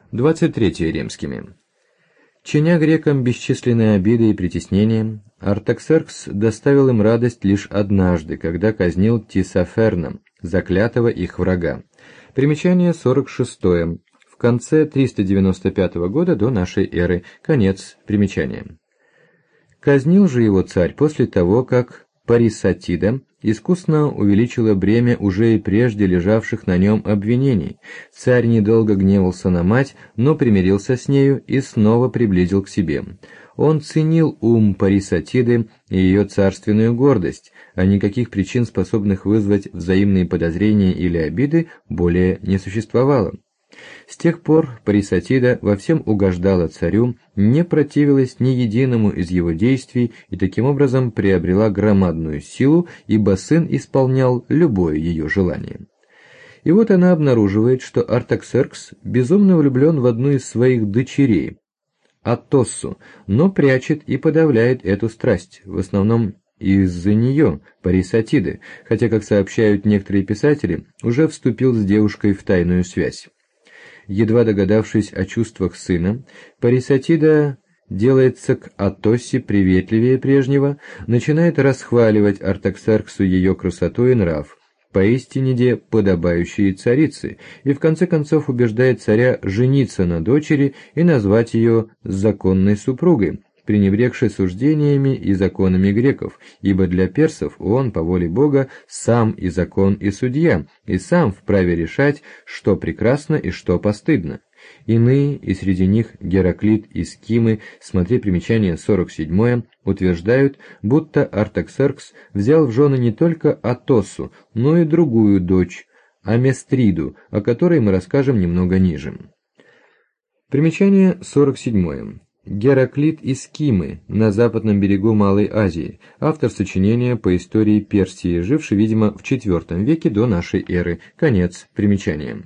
23 римскими. Чиня грекам бесчисленные обиды и притеснения, Артаксеркс доставил им радость лишь однажды, когда казнил Тисаферна, заклятого их врага. Примечание 46. В конце 395 года до нашей эры. Конец примечания. Казнил же его царь после того, как Парисатида искусно увеличила бремя уже и прежде лежавших на нем обвинений. Царь недолго гневался на мать, но примирился с нею и снова приблизил к себе. Он ценил ум Парисатиды и ее царственную гордость, а никаких причин, способных вызвать взаимные подозрения или обиды, более не существовало. С тех пор Парисатида во всем угождала царю, не противилась ни единому из его действий и таким образом приобрела громадную силу, ибо сын исполнял любое ее желание. И вот она обнаруживает, что Артаксеркс безумно влюблен в одну из своих дочерей, Атоссу, но прячет и подавляет эту страсть, в основном из-за нее, Парисатиды, хотя, как сообщают некоторые писатели, уже вступил с девушкой в тайную связь. Едва догадавшись о чувствах сына, Парисатида делается к Атоссе приветливее прежнего, начинает расхваливать Артаксерксу ее красоту и нрав, поистине подобающие царице, и в конце концов убеждает царя жениться на дочери и назвать ее законной супругой, пренебрегши суждениями и законами греков, ибо для персов он, по воле Бога, сам и закон, и судья, и сам вправе решать, что прекрасно и что постыдно. Иные, и среди них Гераклит и Скимы, смотри примечание 47, утверждают, будто Артаксеркс взял в жены не только Атоссу, но и другую дочь, Аместриду, о которой мы расскажем немного ниже. Примечание 47. Гераклит и Скимы на западном берегу Малой Азии, автор сочинения по истории Персии, живший, видимо, в IV веке до нашей эры. Конец примечания.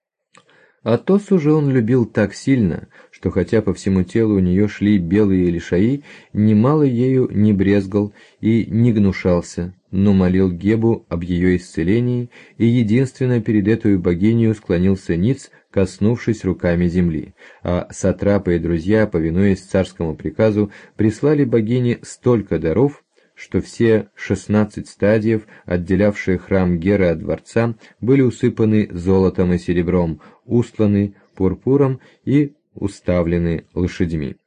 Атоссу же он любил так сильно, что хотя по всему телу у нее шли белые лишаи, немало ею не брезгал и не гнушался, но молил Гебу об ее исцелении, и единственно перед этой богиней склонился ниц, коснувшись руками земли, а сатрапы и друзья, повинуясь царскому приказу, прислали богине столько даров, что все 16 стадиев, отделявшие храм Геры от дворца, были усыпаны золотом и серебром, устланы пурпуром и уставлены лошадьми.